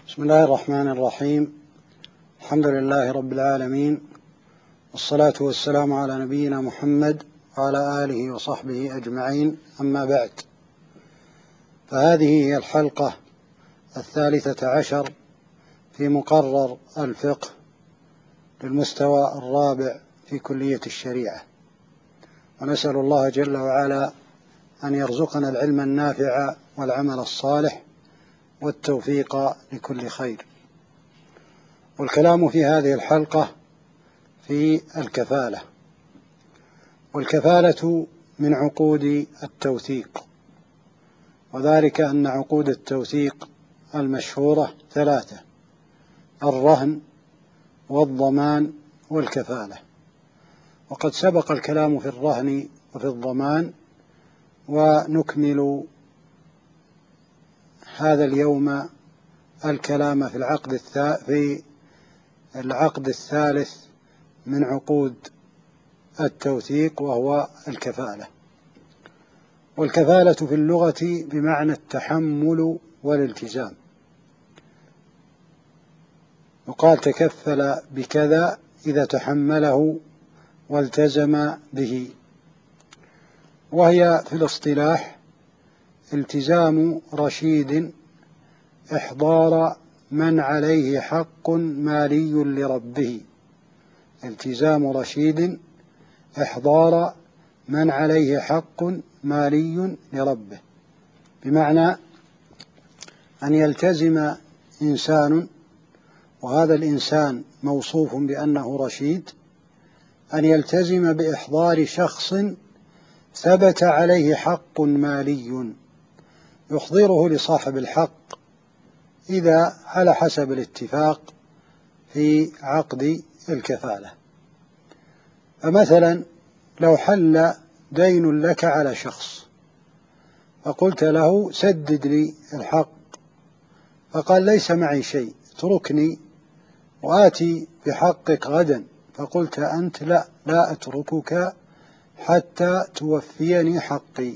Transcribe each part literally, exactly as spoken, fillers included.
بسم الله الرحمن الرحيم. الحمد لله رب العالمين، والصلاة والسلام على نبينا محمد وعلى آله وصحبه أجمعين، أما بعد، فهذه هي الحلقة الثالثة عشر في مقرر الفقه للمستوى الرابع في كلية الشريعة، ونسأل الله جل وعلا أن يرزقنا العلم النافع والعمل الصالح والتوفيق لكل خير. والكلام في هذه الحلقة في الكفالة، والكفالة من عقود التوثيق، وذلك أن عقود التوثيق المشهورة ثلاثة: الرهن والضمان والكفالة. وقد سبق الكلام في الرهن وفي الضمان، ونكمل هذا اليوم الكلام في العقد في العقد الثالث من عقود التوثيق، وهو الكفالة. والكفالة في اللغة بمعنى التحمل والالتزام، وقال تكفل بكذا إذا تحمله والتزم به، وهي في الاصطلاح التزام رشيد إحضار من عليه حق مالي لربه. التزام رشيد إحضار من عليه حق مالي لربه، بمعنى أن يلتزم إنسان، وهذا الإنسان موصوف بأنه رشيد، أن يلتزم بإحضار شخص ثبت عليه حق مالي يحضره لصاحب الحق، إذا على حسب الاتفاق في عقد الكفالة. فمثلا لو حل دين لك على شخص فقلت له سدد لي الحق، فقال ليس معي شيء، اتركني وآتي بحقك غدا، فقلت أنت لا لا أتركك حتى توفيني حقي،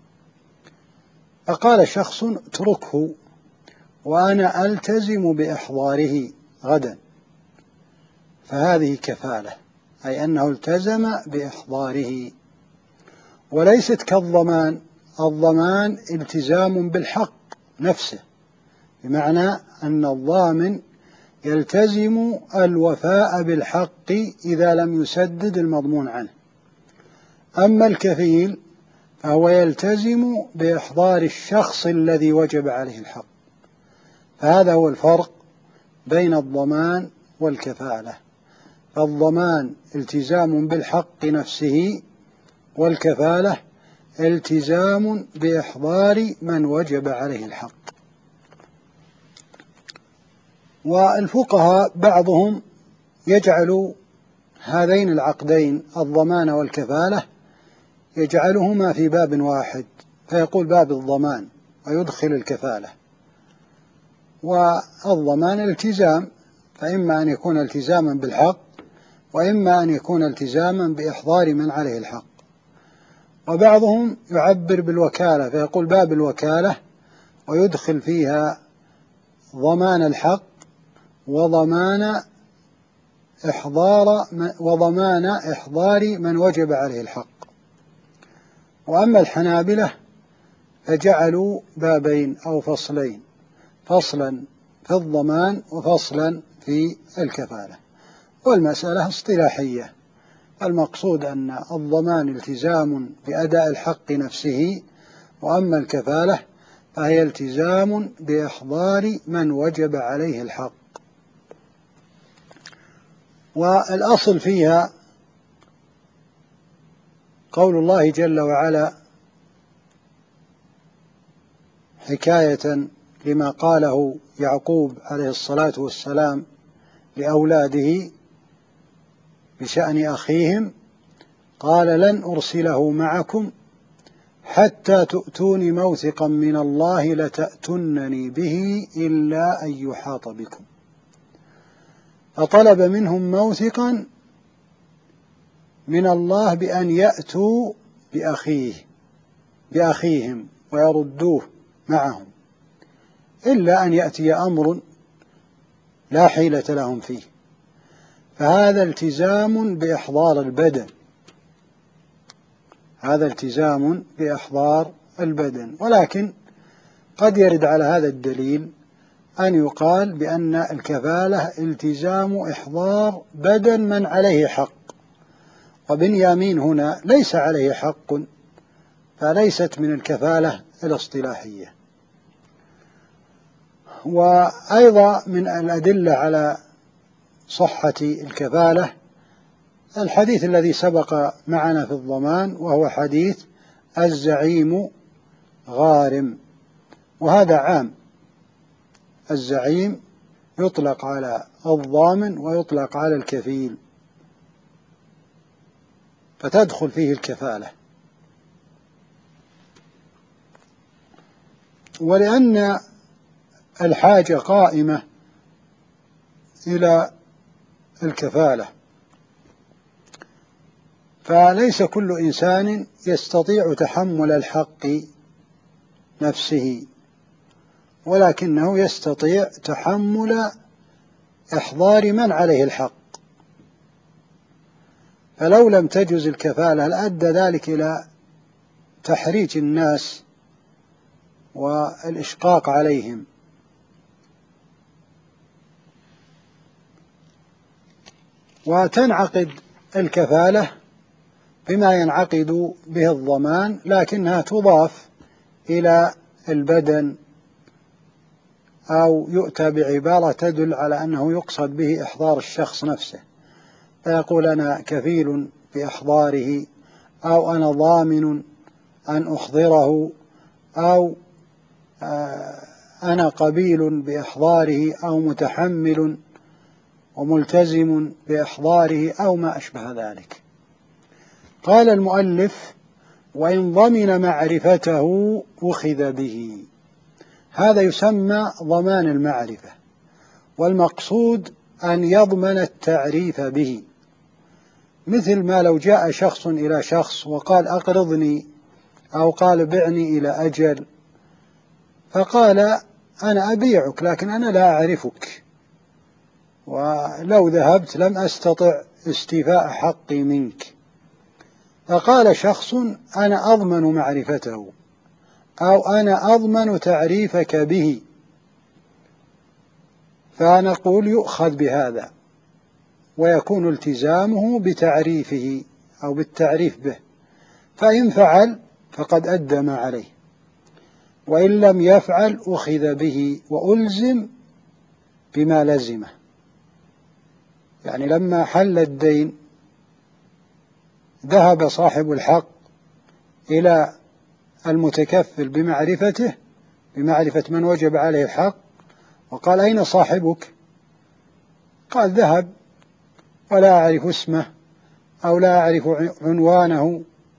فقال شخص اتركه وأنا ألتزم بإحضاره غدا، فهذه كفالة، أي أنه التزم بإحضاره، وليست كالضمان. الضمان التزام بالحق نفسه، بمعنى أن الضامن يلتزم الوفاء بالحق إذا لم يسدد المضمون عنه. أما الكفيل فهو يلتزم بإحضار الشخص الذي وجب عليه الحق. فهذا هو الفرق بين الضمان والكفالة. فالضمان التزام بالحق نفسه، والكفالة التزام بإحضار من وجب عليه الحق. والفقهاء بعضهم يجعل هذين العقدين الضمان والكفالة يجعلهما في باب واحد، فيقول باب الضمان ويدخل الكفالة. والضمان التزام، فإما أن يكون التزاما بالحق، وإما أن يكون التزاما بإحضار من عليه الحق. وبعضهم يعبر بالوكالة فيقول باب الوكالة ويدخل فيها ضمان الحق وضمان إحضار وضمان إحضار من وجب عليه الحق. وأما الحنابلة فجعلوا بابين أو فصلين، فصلا في الضمان وفصلا في الكفالة. والمسألة اصطلاحية، المقصود أن الضمان التزام بأداء الحق نفسه، وأما الكفالة فهي التزام بإحضار من وجب عليه الحق. والأصل فيها قول الله جل وعلا حكاية لما قاله يعقوب عليه الصلاة والسلام لأولاده بشأن أخيهم: قال لن أرسله معكم حتى تؤتوني موثقا من الله لتأتونني به إلا أن يحاط بكم. فطلب منهم موثقا من الله بأن يأتوا بأخيه بأخيهم ويردوه معهم، إلا أن يأتي أمر لا حيلة لهم فيه، فهذا التزام بإحضار البدن، هذا التزام بإحضار البدن. ولكن قد يرد على هذا الدليل أن يقال بأن الكفالة التزام إحضار بدن من عليه حق، وبنيامين هنا ليس عليه حق، فليست من الكفالة الاصطلاحية. وأيضا من الأدلة على صحة الكفالة الحديث الذي سبق معنا في الضمان، وهو حديث الزعيم غارم، وهذا عام، الزعيم يطلق على الضامن ويطلق على الكفيل، فتدخل فيه الكفالة. ولأن الحاجة قائمة إلى الكفالة، فليس كل إنسان يستطيع تحمل الحق نفسه، ولكنه يستطيع تحمل إحضار من عليه الحق. فلو لم تجز الكفالة لأدى ذلك إلى تحريج الناس والإشقاق عليهم. وتنعقد الكفالة بما ينعقد به الضمان، لكنها تضاف إلى البدن أو يؤتى بعبارة تدل على أنه يقصد به إحضار الشخص نفسه، فيقول أنا كفيل بإحضاره، أو أنا ضامن أن أحضره، أو أنا قبيل بإحضاره، أو متحمل وملتزم بإحضاره، أو ما أشبه ذلك. قال المؤلف: وإن ضمن معرفته أخذ به. هذا يسمى ضمان المعرفة، والمقصود أن يضمن التعريف به، مثل ما لو جاء شخص إلى شخص وقال أقرضني، أو قال بعني إلى أجل، فقال أنا أبيعك لكن أنا لا أعرفك، ولو ذهبت لم أستطع استيفاء حقي منك. فقال شخص أنا أضمن معرفته، أو أنا أضمن تعريفك به، فنقول يؤخذ بهذا، ويكون التزامه بتعريفه أو بالتعريف به، فإن فعل فقد أدى ما عليه، وإن لم يفعل أخذ به وألزم بما لزمه. يعني لما حل الدين ذهب صاحب الحق إلى المتكفل بمعرفته، بمعرفة من وجب عليه الحق، وقال أين صاحبك؟ قال ذهب ولا أعرف اسمه، أو لا أعرف عنوانه،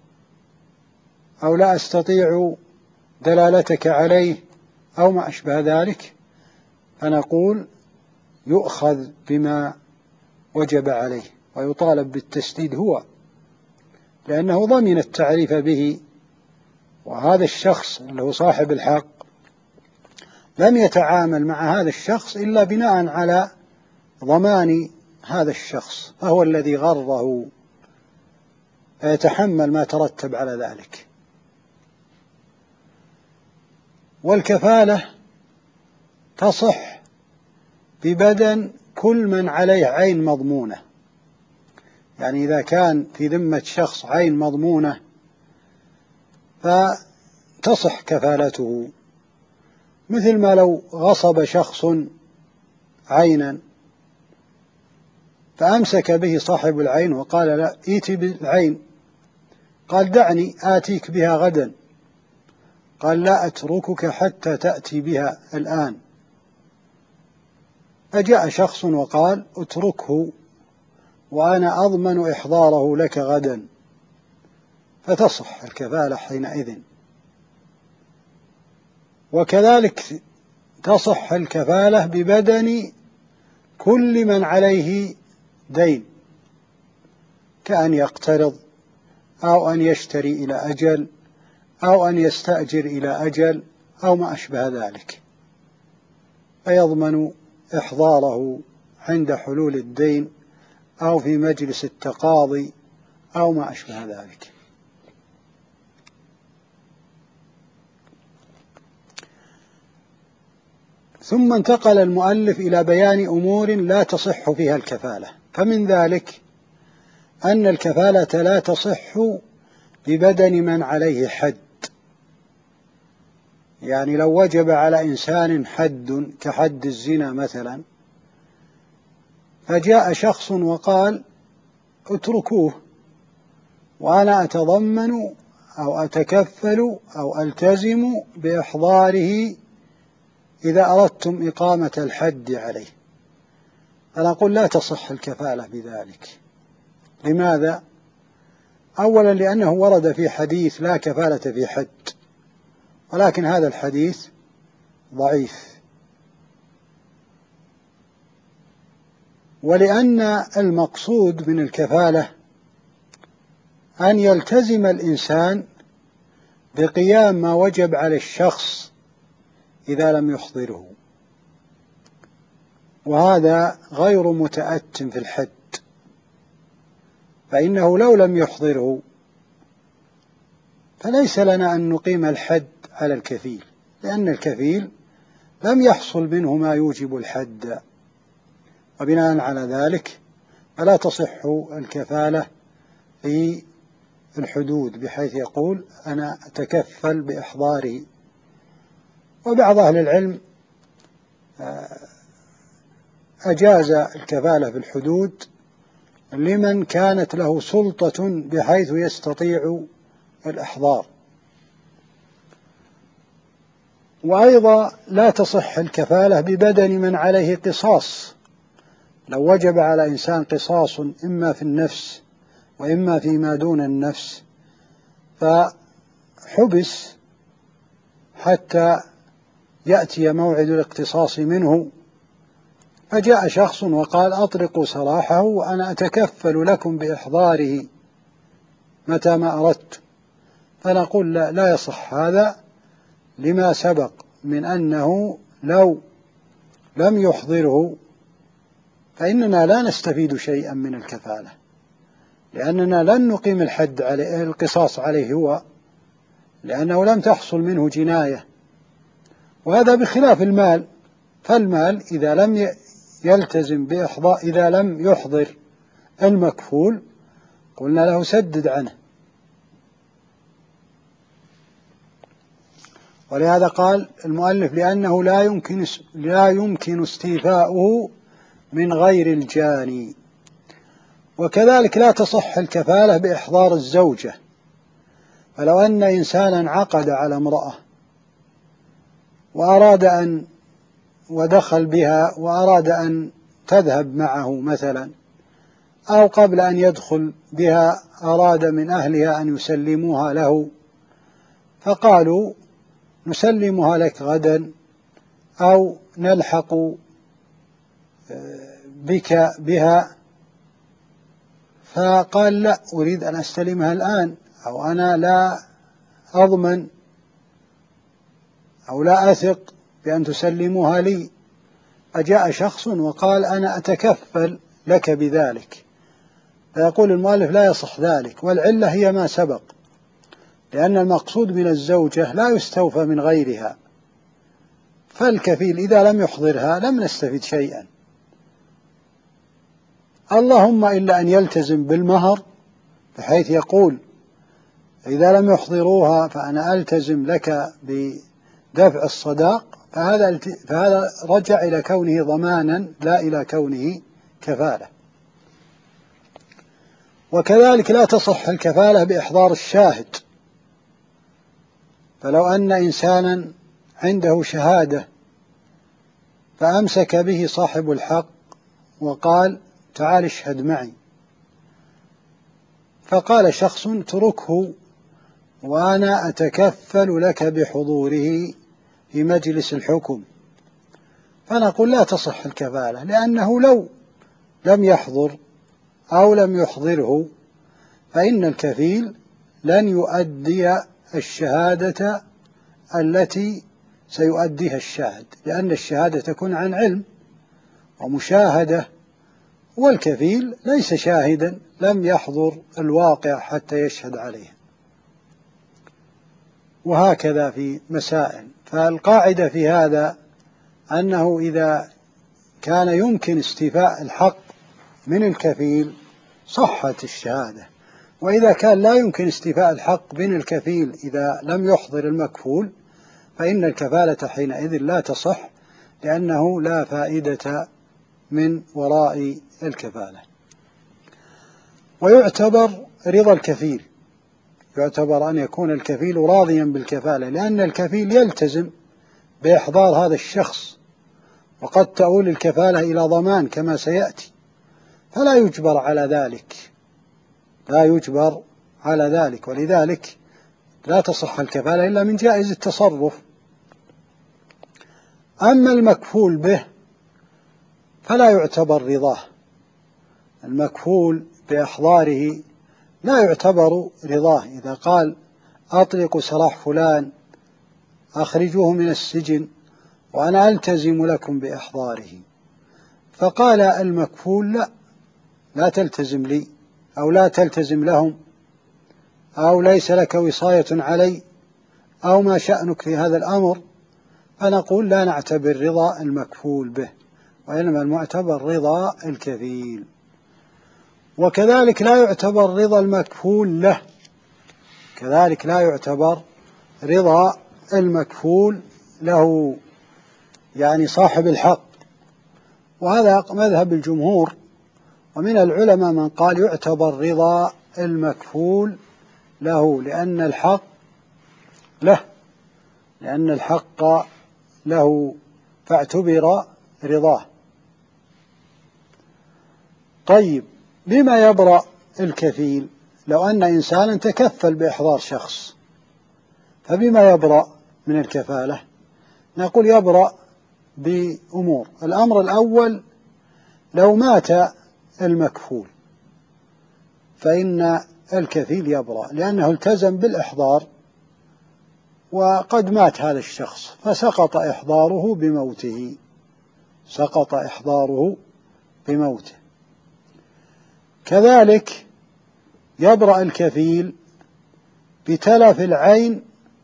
أو لا أستطيع دلالتك عليه، أو ما أشبه ذلك، فنقول يؤخذ بما وجب عليه ويطالب بالتسديد هو، لأنه ضمن التعريف به، وهذا الشخص اللي هو صاحب الحق لم يتعامل مع هذا الشخص إلا بناء على ضمان هذا الشخص، فهو الذي غره، فيتحمل ما ترتب على ذلك. والكفالة تصح ببدن كل من عليه عين مضمونة، يعني إذا كان في ذمة شخص عين مضمونة فتصح كفالته، مثل ما لو غصب شخص عينا فأمسك به صاحب العين وقال لا ائتي بالعين، قال دعني آتيك بها غدا، قال لا أتركك حتى تأتي بها الآن، فجاء شخص وقال اتركه وأنا أضمن إحضاره لك غدا، فتصح الكفالة حينئذ. وكذلك تصح الكفالة ببدن كل من عليه دين، كأن يقترض، أو أن يشتري إلى أجل، أو أن يستأجر إلى أجل، أو ما أشبه ذلك، فيضمن إحضاره عند حلول الدين أو في مجلس التقاضي أو ما أشبه ذلك. ثم انتقل المؤلف إلى بيان أمور لا تصح فيها الكفالة، فمن ذلك أن الكفالة لا تصح ببدن من عليه حد، يعني لو وجب على إنسان حد كحد الزنا مثلا، فجاء شخص وقال اتركوه وأنا أتضمن أو أتكفل أو ألتزم بإحضاره إذا أردتم إقامة الحد عليه، فنقول لا تصح الكفالة بذلك. لماذا؟ أولا لأنه ورد في حديث لا كفالة في حد، ولكن هذا الحديث ضعيف، ولأن المقصود من الكفالة أن يلتزم الإنسان بقيام ما وجب على الشخص إذا لم يحضره، وهذا غير متأت في الحد، فإنه لو لم يحضره فليس لنا أن نقيم الحد على الكفيل، لأن الكفيل لم يحصل منه ما يوجب الحد، وبناء على ذلك فلا تصح الكفالة في الحدود بحيث يقول أنا أتكفل بإحضاره. وبعض أهل العلم أجاز الكفالة في الحدود لمن كانت له سلطة بحيث يستطيع الإحضار. وأيضا لا تصح الكفالة ببدن من عليه قصاص، لو وجب على إنسان قصاص إما في النفس وإما فيما دون النفس، فحبس حتى يأتي موعد الاقتصاص منه، فجاء شخص وقال أطرقوا سراحه وأنا أتكفل لكم بإحضاره متى ما أردت، فنقول لا, لا يصح هذا لما سبق من أنه لو لم يحضره فإننا لا نستفيد شيئا من الكفالة، لأننا لن نقيم الحد عليه القصاص عليه هو، لأنه لم تحصل منه جناية. وهذا بخلاف المال، فالمال إذا لم يلتزم بإحضار إذا لم يحضر المكفول قلنا له سدد عنه. ولهذا قال المؤلف لأنه لا يمكن لا يمكن استيفاؤه من غير الجاني. وكذلك لا تصح الكفالة بإحضار الزوجة، فلو أن إنسانا عقد على امرأة وأراد أن ودخل بها وأراد أن تذهب معه مثلا، أو قبل أن يدخل بها أراد من أهلها أن يسلموها له، فقالوا نسلمها لك غدا أو نلحق بك بها، فقال لا أريد أن أستلمها الآن، أو أنا لا أضمن أو لا أثق بأن تسلموها لي، فجاء شخص وقال أنا أتكفل لك بذلك، فيقول المؤلف لا يصح ذلك، والعلة هي ما سبق، لأن المقصود من الزوجة لا يستوفى من غيرها، فالكفيل إذا لم يحضرها لم نستفد شيئا، اللهم إلا أن يلتزم بالمهر بحيث يقول إذا لم يحضروها فأنا ألتزم لك بدفع الصداق، فهذا فهذا رجع إلى كونه ضمانا لا إلى كونه كفالة. وكذلك لا تصح الكفالة بإحضار الشاهد، فلو أن إنسانا عنده شهادة فأمسك به صاحب الحق وقال تعال اشهد معي، فقال شخص اتركه وأنا أتكفل لك بحضوره في مجلس الحكم، فنقول لا تصح الكفالة، لأنه لو لم يحضر أو لم يحضره فإن الكفيل لن يؤدي الشهادة التي سيؤديها الشاهد، لأن الشهادة تكون عن علم، ومشاهدة، والكفيل ليس شاهدا، لم يحضر الواقع حتى يشهد عليه. وهكذا في مسائل. فالقاعدة في هذا أنه إذا كان يمكن استيفاء الحق من الكفيل صحت الشهادة، وإذا كان لا يمكن استيفاء الحق من الكفيل إذا لم يحضر المكفول فإن الكفالة حينئذ لا تصح، لأنه لا فائدة من وراء الكفالة. ويعتبر رضا الكفيل، يعتبر أن يكون الكفيل راضيا بالكفالة، لأن الكفيل يلتزم بإحضار هذا الشخص، وقد تؤول الكفالة إلى ضمان كما سيأتي، فلا يجبر على ذلك، لا يجبر على ذلك، ولذلك لا تصح الكفالة إلا من جائز التصرف. أما المكفول به فلا يعتبر رضاه، المكفول بإحضاره لا يعتبر رضاه. إذا قال أطلقوا سراح فلان، أخرجوه من السجن وأنا ألتزم لكم بإحضاره، فقال المكفول لا، لا تلتزم لي، أو لا تلتزم لهم، أو ليس لك وصاية علي، أو ما شأنك في هذا الأمر، فنقول لا نعتبر رضا المكفول به، وإنما المعتبر رضا الكفيل. وكذلك لا يعتبر رضا المكفول له، كذلك لا يعتبر رضا المكفول له، يعني صاحب الحق، وهذا مذهب الجمهور. ومن العلماء من قال يعتبر رضا المكفول له، لأن الحق له، لأن الحق له، فاعتبر رضاه. طيب، بما يبرأ الكفيل؟ لو أن إنسانا تكفل بإحضار شخص، فبما يبرأ من الكفالة؟ نقول يبرأ بأمور. الأمر الأول، لو مات المكفول فإن الكفيل يبرأ، لأنه التزم بالإحضار وقد مات هذا الشخص فسقط إحضاره بموته، سقط إحضاره بموته. كذلك يبرأ الكفيل بتلف العين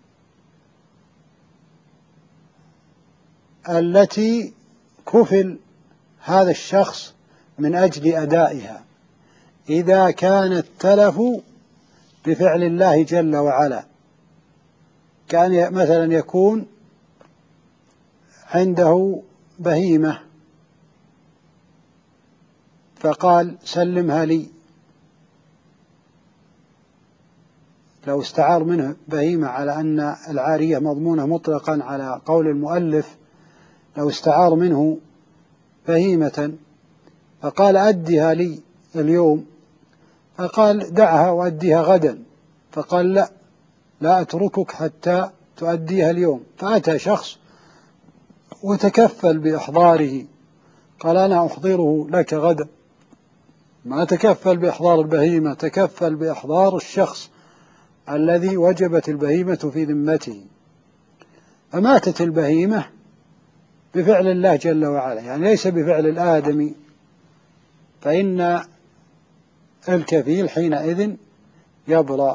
التي كفل هذا الشخص من أجل أدائها، إذا كان التلف بفعل الله جل وعلا، كان مثلا يكون عنده بهيمة فقال سلمها لي، لو استعار منه بهيمة على أن العارية مضمونة مطلقا على قول المؤلف، لو استعار منه بهيمة فقال أدها لي اليوم، فقال دعها وأديها غدا، فقال لا لا أتركك حتى تؤديها اليوم، فأتى شخص وتكفل بإحضاره، قال أنا أحضره لك غدا، ما تكفل بإحضار البهيمة، تكفل بإحضار الشخص الذي وجبت البهيمة في ذمته، فماتت البهيمة بفعل الله جل وعلا، يعني ليس بفعل الآدمي، فإن الكفيل حينئذ يبرأ،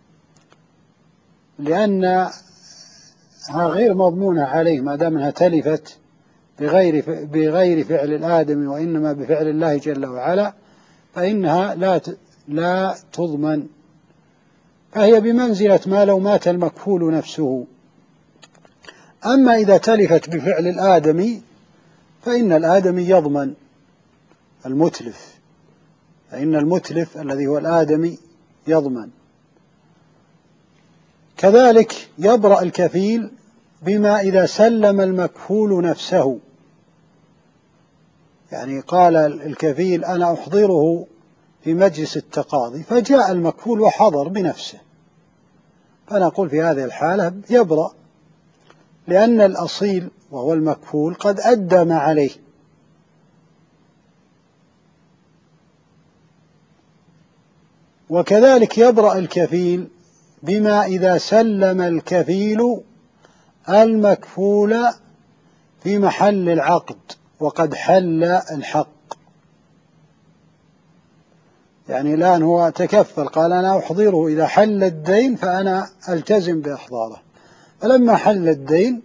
لأنها غير مضمونة عليه ما دام أنها تلفت بغير بغير فعل الآدمي وإنما بفعل الله جل وعلا، فإنها لا لا تضمن، فهي بمنزلة ما لو مات المكفول نفسه. أما إذا تلفت بفعل الآدمي فإن الآدمي يضمن المتلف، فإن المتلف الذي هو الآدمي يضمن. كذلك يبرأ الكفيل بما إذا سلم المكفول نفسه، يعني قال الكفيل أنا أحضره في مجلس التقاضي، فجاء المكفول وحضر بنفسه، فنقول في هذه الحالة يبرأ، لأن الأصيل وهو المكفول قد أدى ما عليه. وكذلك يبرأ الكفيل بما إذا سلم الكفيل المكفول في محل العقد وقد حل الحق. يعني الآن هو تكفل، قال أنا أحضره إذا حل الدين فأنا ألتزم بإحضاره، فلما حل الدين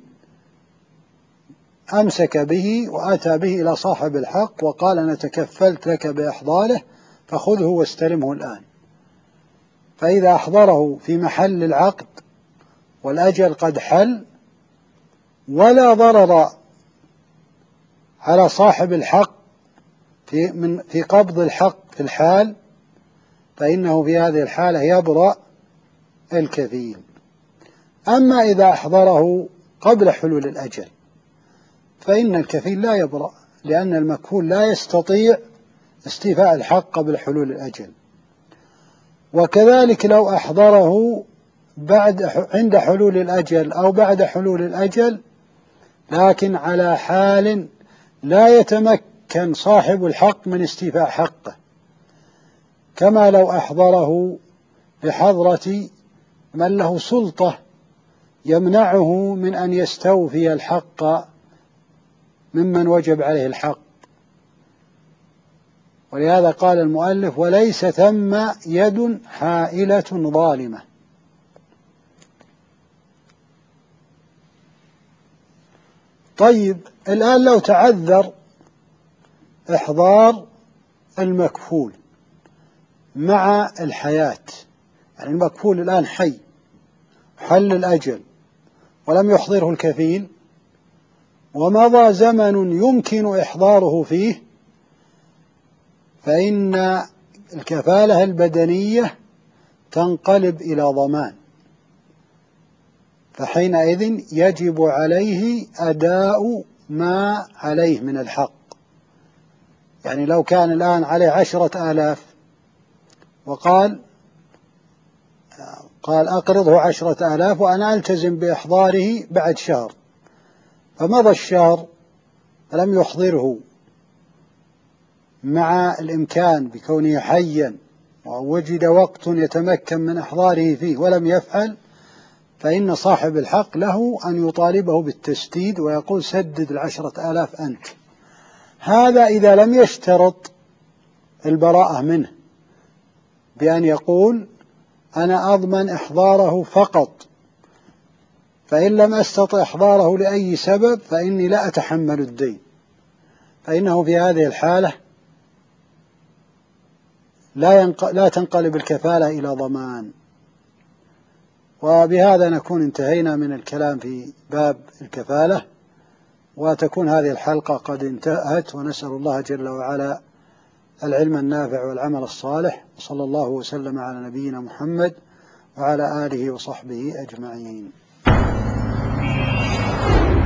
أمسك به وأتى به إلى صاحب الحق وقال أنا تكفلت لك بإحضاره فخذه واستلمه الآن. فإذا أحضره في محل العقد والأجل قد حل ولا ضرر على صاحب الحق في من في قبض الحق في الحال، فإنه في هذه الحالة يبرأ الكفيل. أما إذا أحضره قبل حلول الأجل فإن الكفيل لا يبرأ، لأن المكفول لا يستطيع استيفاء الحق قبل حلول الأجل. وكذلك لو أحضره بعد عند حلول الأجل أو بعد حلول الأجل، لكن على حال لا يتمكن صاحب الحق من استيفاء حقه، كما لو أحضره بحضرة من له سلطة يمنعه من أن يستوفي الحق ممن وجب عليه الحق. ولهذا قال المؤلف وليس ثم يد حائلة ظالمة. طيب الآن لو تعذر إحضار المكفول مع الحياة، يعني المكفول الآن حي حل الأجل ولم يحضره الكفيل ومضى زمن يمكن إحضاره فيه، فإن الكفالة البدنية تنقلب إلى ضمان، فحينئذ يجب عليه أداء ما عليه من الحق. يعني لو كان الآن عليه عشرة آلاف وقال قال أقرضه عشرة آلاف وأنا ألتزم بإحضاره بعد شهر، فمضى الشهر فلم يحضره مع الإمكان بكونه حيا ووجد وقت يتمكن من إحضاره فيه ولم يفعل، فإن صاحب الحق له أن يطالبه بالتسديد ويقول سدد العشرة آلاف أنت. هذا إذا لم يشترط البراءة منه بأن يقول أنا أضمن إحضاره فقط، فإن لم أستطع إحضاره لأي سبب فإني لا أتحمل الدين، فإنه في هذه الحالة لا, ينق... لا تنقلب الكفالة إلى ضمان. وبهذا نكون انتهينا من الكلام في باب الكفالة، وتكون هذه الحلقة قد انتهت، ونسأل الله جل وعلا العلم النافع والعمل الصالح، وصلى الله وسلم على نبينا محمد وعلى آله وصحبه أجمعين.